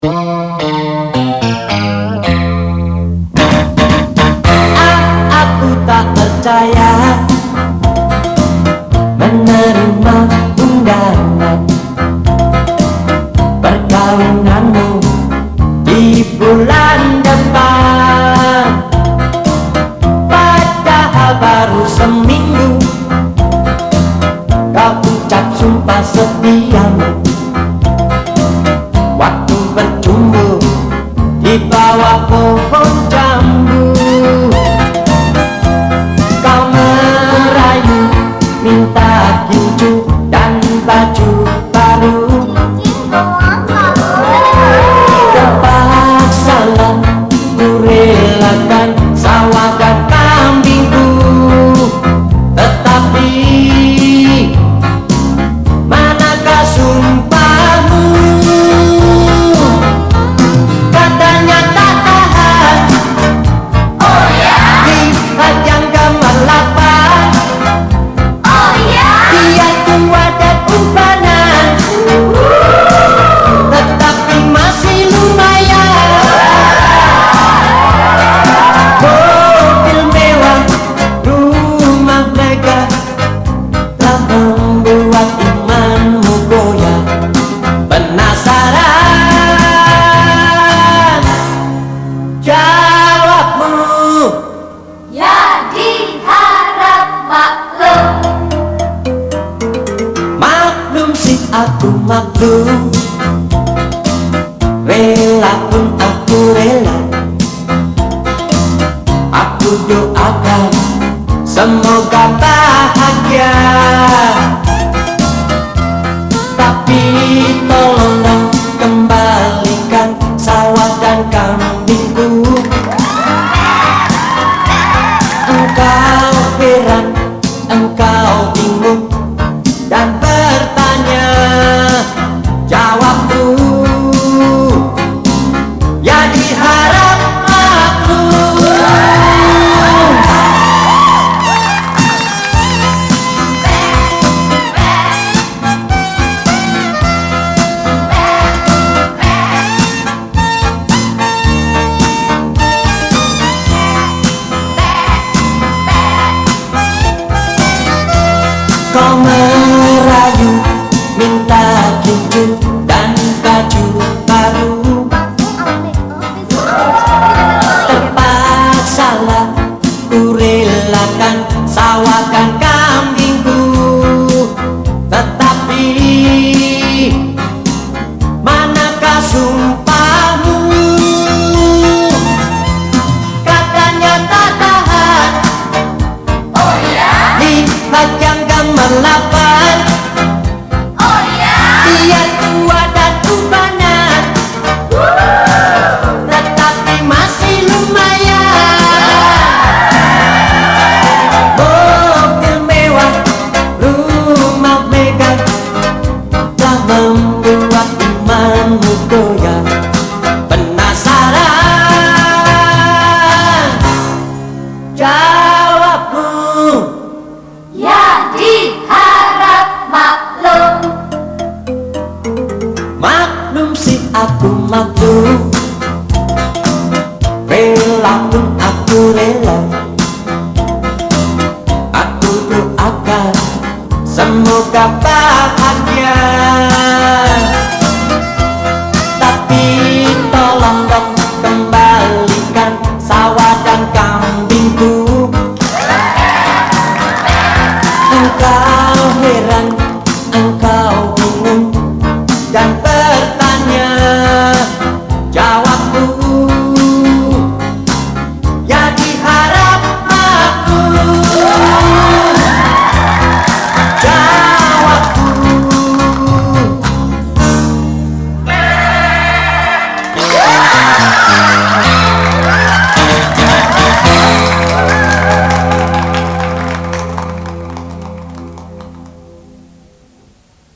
Aku tak percaya menerima undangan perkawinanmu di bulan depan. Padahal baru seminggu kau ucap sumpah setiamu waktu berjumpa di bawah pohon jambu. Kau merayu minta gincu dan baju baru. Terpaksalah ku relakan sawah dan kambingku, tetapi manakah sumpahmu? Katanya tak tahan. Oh ya. Lihat yang gemerlapan. Oh ya. Dia tua dan ubanan, tetapi masih lumayan. Mobil mewah, rumah megah, telah membuat imanmu goyah. Penasaran? Jawabmu. Ya diharap maklum. Maklum sih aku maklum, rela pun aku rela. Aku doakan semoga bahagia, tapi tolonglah kembalikan sawah dan kambingku. Engkau heran, engkau bingung dan bertanya, jawabku. Ya diharap maklum. Kau merayu minta gincu dan baju baru. Terpaksalah ku relakan sawah dan kambingku, tetapi manakah sumpahmu? Katanya tak tahan. Oh ya. Lihat yang gemerlapan. Oh ya. Dia tua dan ubanan, tetapi masih lumayan. Mobil mewah, rumah megah, telah membuat imanmu goyah. Penasaran? Jawabmu. Ya diharap maklum. Maklum sih aku maklum,